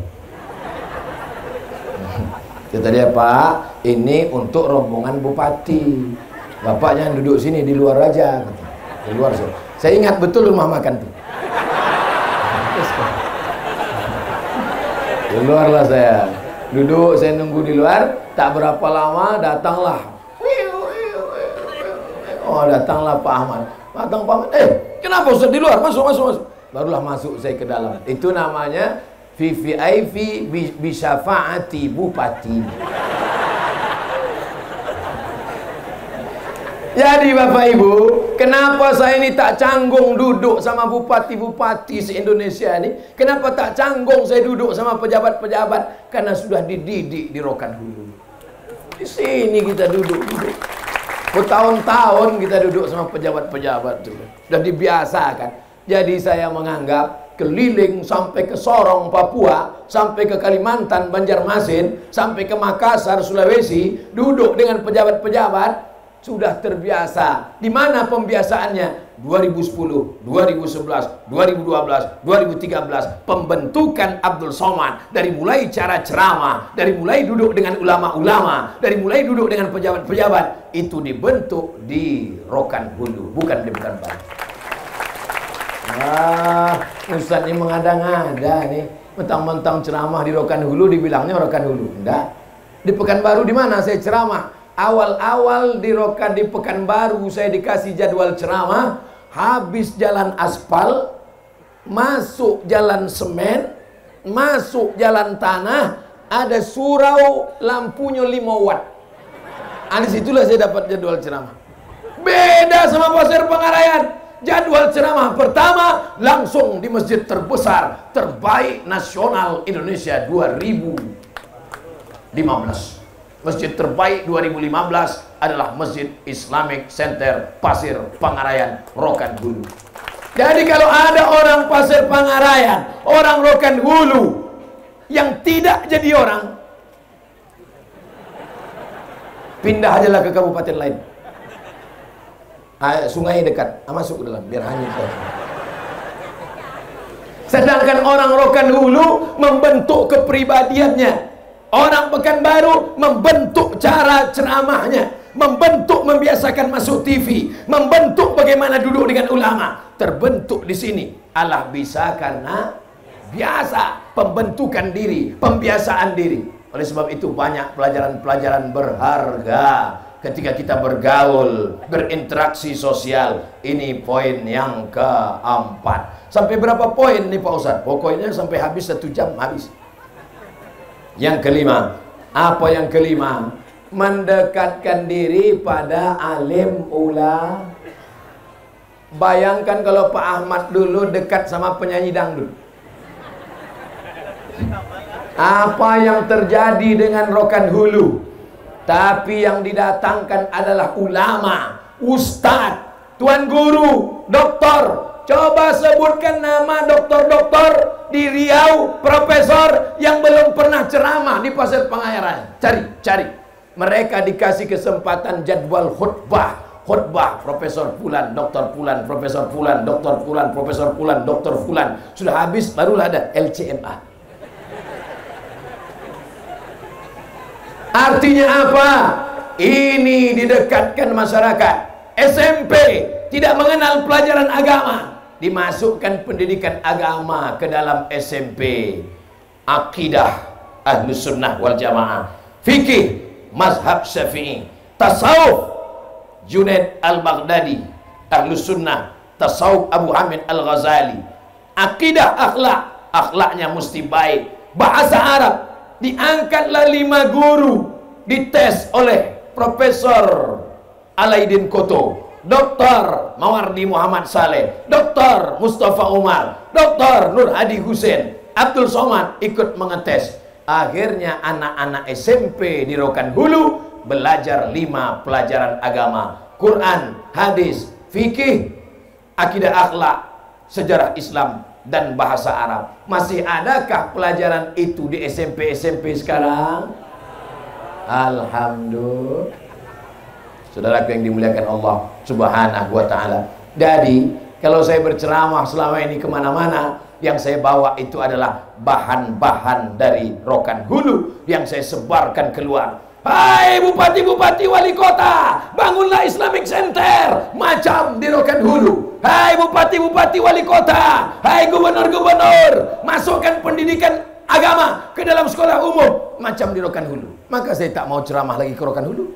S1: Kata dia, Pak, ini untuk rombongan bupati. Bapak jangan duduk sini, di luar aja. Kata. Di luar saya. Saya ingat betul rumah makan tuh. Di luar lah saya. Duduk, saya nunggu di luar. Tak berapa lama datanglah. Oh, datanglah Pak Ahmad. Datang Pak Ahmad. Eh, kenapa Ustaz di luar? Masuk, masuk, masuk. Barulah masuk saya ke dalam. Itu namanya V V I P Bisyafaati Bupati. Jadi Bapak Ibu, kenapa saya ini tak canggung duduk sama bupati-bupati se-Indonesia ini? Kenapa tak canggung saya duduk sama pejabat-pejabat? Karena sudah dididik di Rokan Hulu. Di sini kita duduk-duduk. Bertahun-tahun kita duduk sama pejabat-pejabat itu. Sudah dibiasakan. Jadi saya menganggap keliling sampai ke Sorong, Papua, sampai ke Kalimantan, Banjarmasin, sampai ke Makassar, Sulawesi, duduk dengan pejabat-pejabat, sudah terbiasa. Di mana pembiasaannya? dua ribu sepuluh, dua ribu sebelas, dua ribu dua belas, dua ribu tiga belas. Pembentukan Abdul Somad. Dari mulai cara ceramah, dari mulai duduk dengan ulama-ulama, dari mulai duduk dengan pejabat-pejabat, itu dibentuk di Rokan Hulu, bukan di Pekanbaru. Wah, Ustaz ini mengada-ngada nih. Mentang-mentang ceramah di Rokan Hulu dibilangnya Rokan Hulu. Enggak. Di Pekanbaru di mana saya ceramah? Awal-awal di Rokan di Pekanbaru saya dikasih jadwal ceramah, habis jalan aspal, masuk jalan semen, masuk jalan tanah, ada surau lampunya lima watt. Ah, disitulah saya dapat jadwal ceramah. Beda sama Pasir Pangarayan. Jadwal ceramah pertama langsung di masjid terbesar, terbaik nasional Indonesia dua ribu lima belas. Masjid terbaik dua ribu lima belas adalah Masjid Islamic Center Pasir Pangarayan, Rokan Hulu. Jadi kalau ada orang Pasir Pangarayan, orang Rokan Hulu yang tidak jadi orang, pindah ajalah ke kabupaten lain. Sungai dekat, masuk ke dalam biar hanyut. Sedangkan orang Rokan Hulu membentuk kepribadiannya. Orang Pekanbaru membentuk cara ceramahnya. membentuk, membiasakan masuk T V, membentuk bagaimana duduk dengan ulama. Terbentuk di sini. Allah bisa karena biasa, pembentukan diri, pembiasaan diri. Oleh sebab itu banyak pelajaran-pelajaran berharga ketika kita bergaul, berinteraksi sosial. Ini poin yang keempat. Sampai berapa poin nih Pak Ustadz? Pokoknya sampai habis satu jam habis. Yang kelima, apa yang kelima? Mendekatkan diri pada alim ulama. Bayangkan kalau Pak Ahmad dulu dekat sama penyanyi dangdut. Apa yang terjadi dengan Rokan Hulu? Tapi yang didatangkan adalah ulama, ustadz, tuan guru, doktor. Coba sebutkan nama doktor-doktor di Riau, profesor yang belum pernah ceramah di Pasir Pengayaran. Cari, cari. Mereka dikasih kesempatan jadwal khutbah. Khutbah Profesor Fulan, Doktor Fulan, Profesor Fulan, Doktor Fulan, Profesor Fulan, Doktor Fulan. Sudah habis barulah ada L C M A. Artinya apa? Ini didekatkan masyarakat. S M P tidak mengenal pelajaran agama, dimasukkan pendidikan agama ke dalam S M P. Akidah Ahlus Sunnah wal Jamaah, fikih mazhab Syafi'i, tasawuf Junaid Al-Baghdadi, Ahlus Sunnah, tasawuf Abu Hamid Al-Ghazali, akidah akhlak, akhlaknya mesti baik. Bahasa Arab diangkatlah lima guru, dites oleh Profesor Alaidin Koto, Doktor Mawardi Muhammad Saleh, Doktor Mustafa Umar, Doktor Nur Hadi Hussein, Abdul Somad ikut mengetes. Akhirnya anak-anak S M P di Rokan Hulu belajar lima pelajaran agama: Quran, hadis, fikih, akidah akhlak, sejarah Islam, dan bahasa Arab. Masih adakah pelajaran itu di S M P-S M P sekarang? Alhamdulillah. Saudaraku yang dimuliakan Allah Subhanahu wa ta'ala. Jadi kalau saya berceramah selama ini kemana-mana, yang saya bawa itu adalah bahan-bahan dari Rokan Hulu yang saya sebarkan keluar. Hai bupati-bupati wali kota, bangunlah Islamic Center macam di Rokan Hulu. Hai bupati-bupati wali kota, hai gubernur-gubernur, masukkan pendidikan agama ke dalam sekolah umum macam di Rokan Hulu. Maka saya tak mau ceramah lagi ke Rokan Hulu,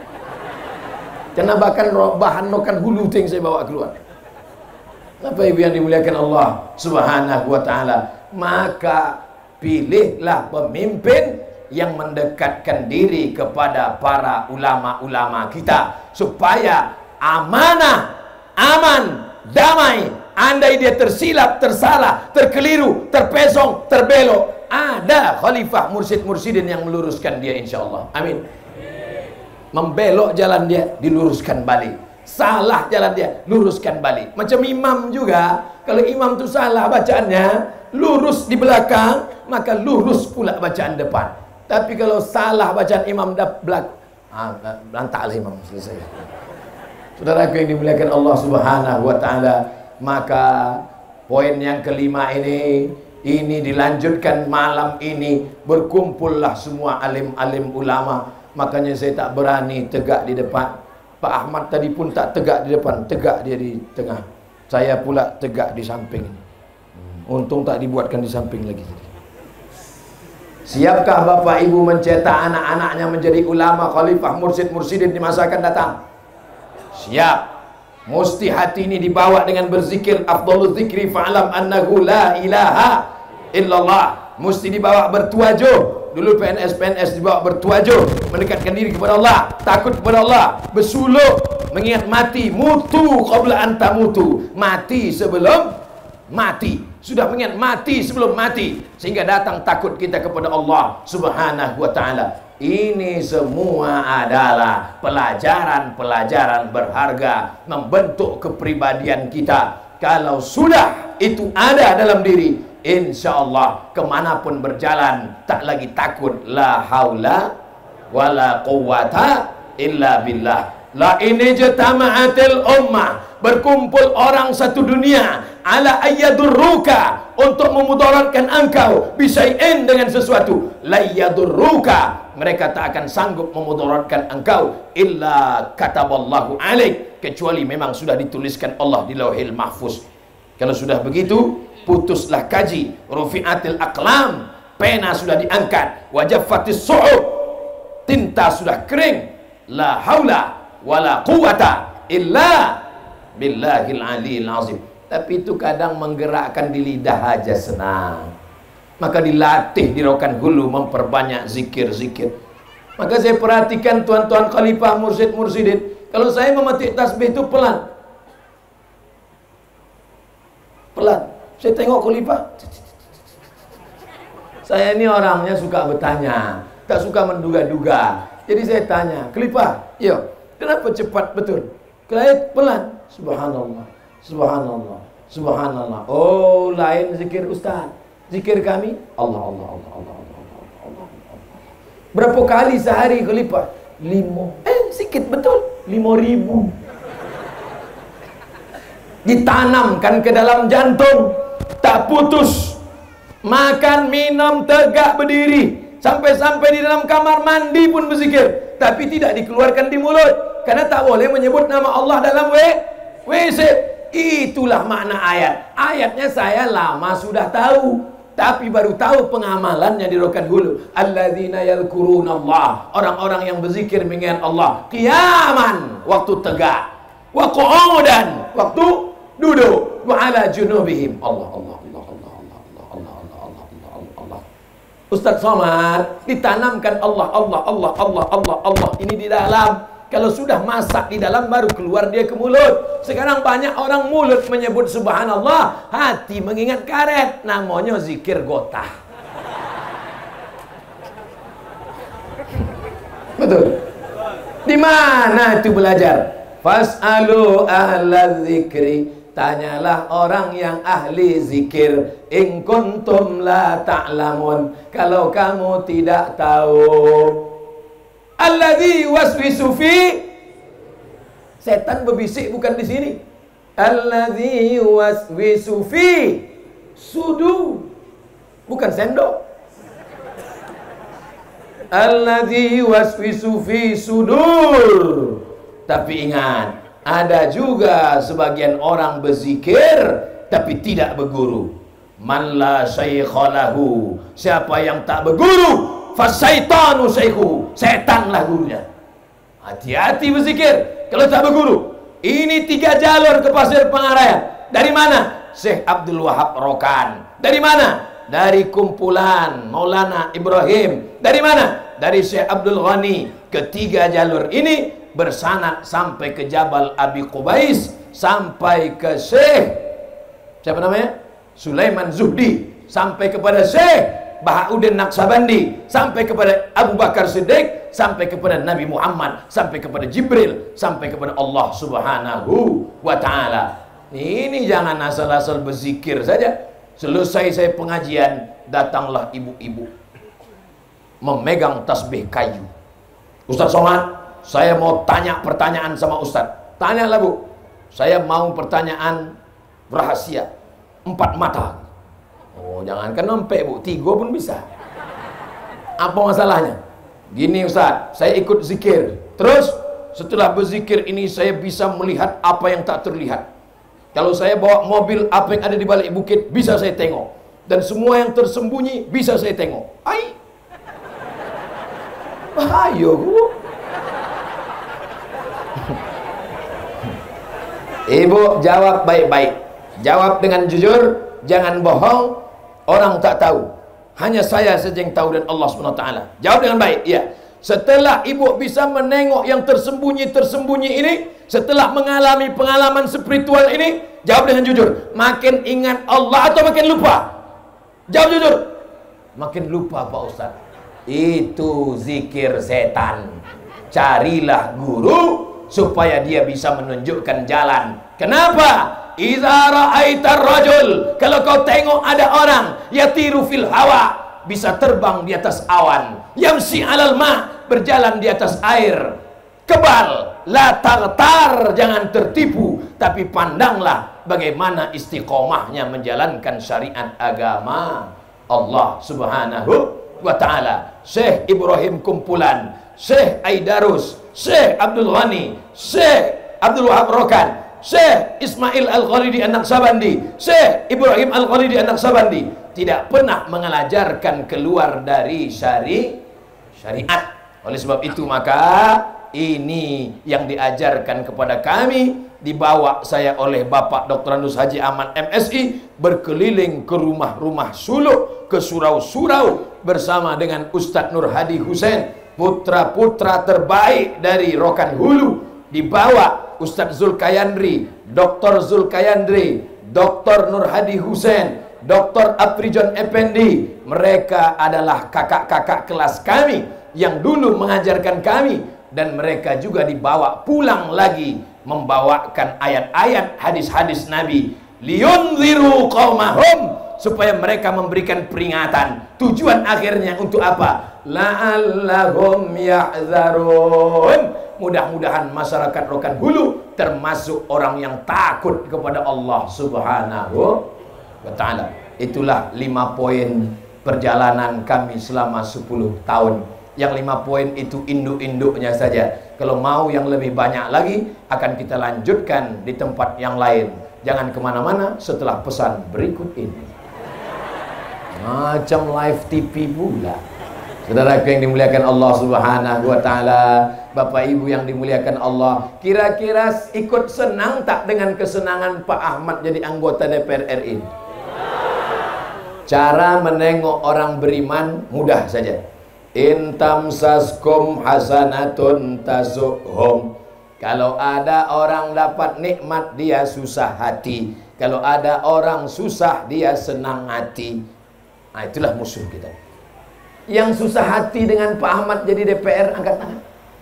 S1: karena bahkan bahan Rokan Hulu yang saya bawa keluar. Bapak Ibu yang dimuliakan Allah Subhanahu wa ta'ala, maka pilihlah pemimpin yang mendekatkan diri kepada para ulama-ulama kita, supaya amanah, aman, damai. Andai dia tersilap, tersalah, terkeliru, terpesong, terbelok, ada khalifah mursyid-mursyidin yang meluruskan dia insya Allah. Amin. Membelok jalan dia, diluruskan balik. Salah jalan dia, luruskan balik. Macam imam juga, kalau imam tu salah bacaannya, lurus di belakang, maka lurus pula bacaan depan. Tapi kalau salah bacaan imam belakang, ah, lantaklah imam, selesai. Saudaraku yang dimuliakan Allah Subhanahu wa ta'ala, maka poin yang kelima ini, ini dilanjutkan malam ini. Berkumpullah semua alim-alim ulama. Makanya saya tak berani tegak di depan. Pak Ahmad tadi pun tak tegak di depan, tegak dia di tengah. Saya pula tegak di samping. Untung tak dibuatkan di samping lagi. Siapkah Bapak Ibu mencetak anak-anaknya menjadi ulama, khalifah, mursyid, mursyidin di masa akan datang? Siap. Mesti hati ini dibawa dengan berzikir. Afdhalul zikri fa'alam annahu la ilaha illallah. Mesti dibawa bertuajuh. Dulu P N S P N S dibawa bertuajuh, mendekatkan diri kepada Allah, takut kepada Allah, bersuluk, mengingat mati, mutu qabla an tamutu, mati sebelum mati. Sudah mengingat mati sebelum mati, sehingga datang takut kita kepada Allah Subhanahu wa ta'ala. Ini semua adalah pelajaran-pelajaran berharga membentuk kepribadian kita. Kalau sudah itu ada dalam diri, insya Allah kemanapun berjalan tak lagi takut. La haula wala quwwata illa billah. La ini jatama'atil ummah, berkumpul orang satu dunia ala ayyadurruka, untuk memudaratkan engkau, bisyai'in, dengan sesuatu, la yadurruka, mereka tak akan sanggup memudaratkan engkau, illa kataballahu alaik, kecuali memang sudah dituliskan Allah di Lauhil Mahfuz. Kalau sudah begitu, putuslah kaji, rufi'atil aqlam, pena sudah diangkat, wajaffatis su'ub, tinta sudah kering, la haula wala quwata illa billahil aliyil azim. Tapi itu kadang menggerakkan di lidah aja senang. Maka dilatih di Rokan Hulu memperbanyak zikir-zikir. Maka saya perhatikan tuan-tuan khalifah, mursyid-mursyidin, kalau saya memetik tasbih itu pelan. Pelan. Saya tengok khalifah. Saya ini orangnya suka bertanya, tak suka menduga-duga. Jadi saya tanya, khalifah, iya, kenapa cepat betul? Kelait pelan. Subhanallah, subhanallah, subhanallah. Oh, lain zikir ustaz. Zikir kami Allah, Allah, Allah, Allah, Allah, Allah, Allah, Allah. Berapa kali sehari khalifah? Lima. Eh, sikit betul. Lima ribu. Ditanamkan ke dalam jantung, tak putus. Makan, minum, tegak, berdiri, sampai-sampai di dalam kamar mandi pun berzikir, tapi tidak dikeluarkan di mulut, karena tak boleh menyebut nama Allah dalam W C. Itulah makna ayat. Ayatnya saya lama sudah tahu, tapi baru tahu pengamalannya di Rokan Hulu. Alladzina yadhkurunallah, orang-orang yang berzikir mengingat Allah qiyaman, waktu tegak, wa qu'udan, waktu duduk, wa ala junubihim. Allah, Allah, Allah, Allah, Allah, Allah, Allah, Allah, Allah, Allah. Ustaz Somad ditanamkan Allah, Allah, Allah, Allah, Allah, Allah ini di dalam. Kalau sudah masak di dalam, baru keluar dia ke mulut. Sekarang banyak orang mulut menyebut subhanallah, hati mengingat karet. Namanya zikir gotah. Betul? Di mana itu belajar? Fas'alu ahla zikri, tanyalah orang yang ahli zikir, in kuntum la ta'lamun, kalau kamu tidak tahu. Alladzi waswisu fi, setan berbisik bukan di sini. Alladzi waswisu fi sudu, bukan sendok. Alladzi waswisu fi sudur. Tapi ingat, ada juga sebagian orang berzikir tapi tidak berguru. Man la syaikha lahu, siapa yang tak berguru, fasyaitanu syaikhu, setanlah gurunya. Hati-hati berzikir kalau tak berguru. Ini tiga jalur ke Pasir Pengarayan. Dari mana? Syekh Abdul Wahab Rokan. Dari mana? Dari kumpulan Maulana Ibrahim. Dari mana? Dari Syekh Abdul Ghani. Ketiga jalur ini bersanad sampai ke Jabal Abi Qubais, sampai ke Syekh siapa namanya? Sulaiman Zuhdi, sampai kepada Syekh Bahauddin Naqsabandi, sampai kepada Abu Bakar Siddiq, sampai kepada Nabi Muhammad, sampai kepada Jibril, sampai kepada Allah Subhanahu wa ta'ala. Ini jangan asal-asal berzikir saja. Selesai saya pengajian, datanglah ibu-ibu memegang tasbih kayu. Ustaz Somad, saya mau tanya pertanyaan sama Ustaz. Tanyalah Bu. Saya mau pertanyaan rahasia. Empat mata. Oh, jangankan sampai Bu, tiga pun bisa. Apa masalahnya? Gini Ustaz, saya ikut zikir. Terus setelah berzikir ini saya bisa melihat apa yang tak terlihat. Kalau saya bawa mobil, apa yang ada di balik bukit bisa saya tengok. Dan semua yang tersembunyi bisa saya tengok. Ai. Bahaya Bu. Ibu jawab baik-baik. Jawab dengan jujur, jangan bohong. Orang tak tahu, hanya saya saja yang tahu dan Allah subhanahu wa taala. Jawab dengan baik. Ya. Setelah ibu bisa menengok yang tersembunyi-tersembunyi ini, setelah mengalami pengalaman spiritual ini, jawab dengan jujur. Makin ingat Allah atau makin lupa? Jawab jujur. Makin lupa Pak Ustaz. Itu zikir setan. Carilah guru supaya dia bisa menunjukkan jalan. Kenapa? Idza ra'aitar rajul, kalau kau tengok ada orang yatiru fil hawa, bisa terbang di atas awan, yamsi alal ma, berjalan di atas air, kebal, la tartar, jangan tertipu, tapi pandanglah bagaimana istiqomahnya menjalankan syariat agama Allah Subhanahu wa ta'ala. Syekh Ibrahim Kumpulan, Syekh Aidarus, Syekh Abdul Ghani, Syekh Abdul Wahab Rokan, Syekh Ismail Al-Gharidi An-Naqsabandi, Syekh Ibrahim Al-Gharidi An-Naqsabandi tidak pernah mengajarkan keluar dari syari syariat. Oleh sebab itu maka ini yang diajarkan kepada kami, dibawa saya oleh Bapak Doktor Andus Haji Ahmad M Si berkeliling ke rumah-rumah suluk, ke surau-surau bersama dengan Ustadz Nur Hadi Hussein, putra-putra terbaik dari Rokan Hulu, dibawa Ustadz Zulkayandri, Doktor Zulkayandri, Doktor Nur Hadi Hussein, Doktor Aprijon Effendi. Mereka adalah kakak-kakak kelas kami yang dulu mengajarkan kami, dan mereka juga dibawa pulang lagi membawakan ayat-ayat hadis-hadis Nabi, liyunziru qaumahum, supaya mereka memberikan peringatan. Tujuan akhirnya untuk apa? La'allahum yahzarun. Mudah-mudahan masyarakat Rokan Hulu termasuk orang yang takut kepada Allah Subhanahu wa ta'ala. Itulah lima poin perjalanan kami selama sepuluh tahun. Yang lima poin itu induk-induknya saja. Kalau mau yang lebih banyak lagi, akan kita lanjutkan di tempat yang lain. Jangan kemana-mana setelah pesan berikut ini. Macam live T V pula. Saudaraku yang dimuliakan Allah Subhanahu wa ta'ala, Bapak Ibu yang dimuliakan Allah, kira-kira ikut senang tak dengan kesenangan Pak Ahmad jadi anggota D P R R I? Cara menengok orang beriman mudah saja. Intam saskum hasanatun tasuhum. Kalau ada orang dapat nikmat, dia susah hati. Kalau ada orang susah, dia senang hati. Nah, itulah musuh kita. Yang susah hati dengan Pak Ahmad jadi D P R, angkat tangan.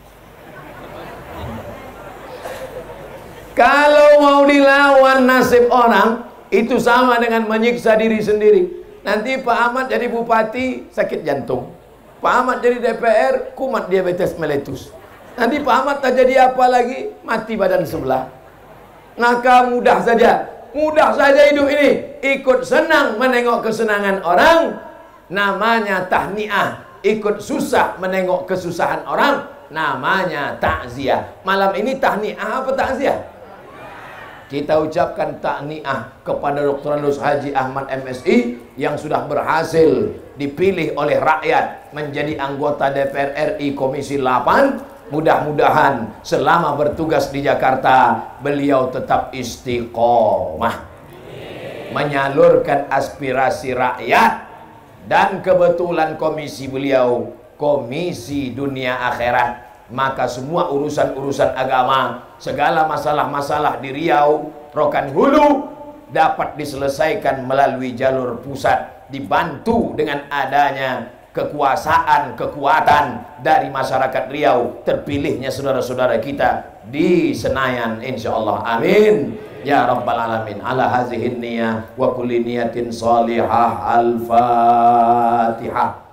S1: Kalau mau dilawan nasib orang, itu sama dengan menyiksa diri sendiri. Nanti Pak Ahmad jadi bupati, sakit jantung. Pak Ahmad jadi D P R, kumat diabetes meletus. Nanti Pak Ahmad tak jadi apa lagi, mati badan sebelah. Maka mudah saja, mudah saja hidup ini. Ikut senang menengok kesenangan orang, namanya tahniah. Ikut susah menengok kesusahan orang, namanya takziah. Malam ini tahniah apa takziah? Kita ucapkan takniah kepada Doktor Andus Haji Ahmad M Si yang sudah berhasil dipilih oleh rakyat menjadi anggota D P R R I Komisi delapan. Mudah-mudahan selama bertugas di Jakarta beliau tetap istiqomah menyalurkan aspirasi rakyat, dan kebetulan komisi beliau Komisi Dunia Akhirat. Maka semua urusan-urusan agama, segala masalah-masalah di Riau, Rokan Hulu dapat diselesaikan melalui jalur pusat, dibantu dengan adanya kekuasaan, kekuatan dari masyarakat Riau, terpilihnya saudara-saudara kita di Senayan, insyaallah. Amin ya rabbal alamin. Ala hazihin niyah wa kulli niyatin salihah. Al-Fatihah.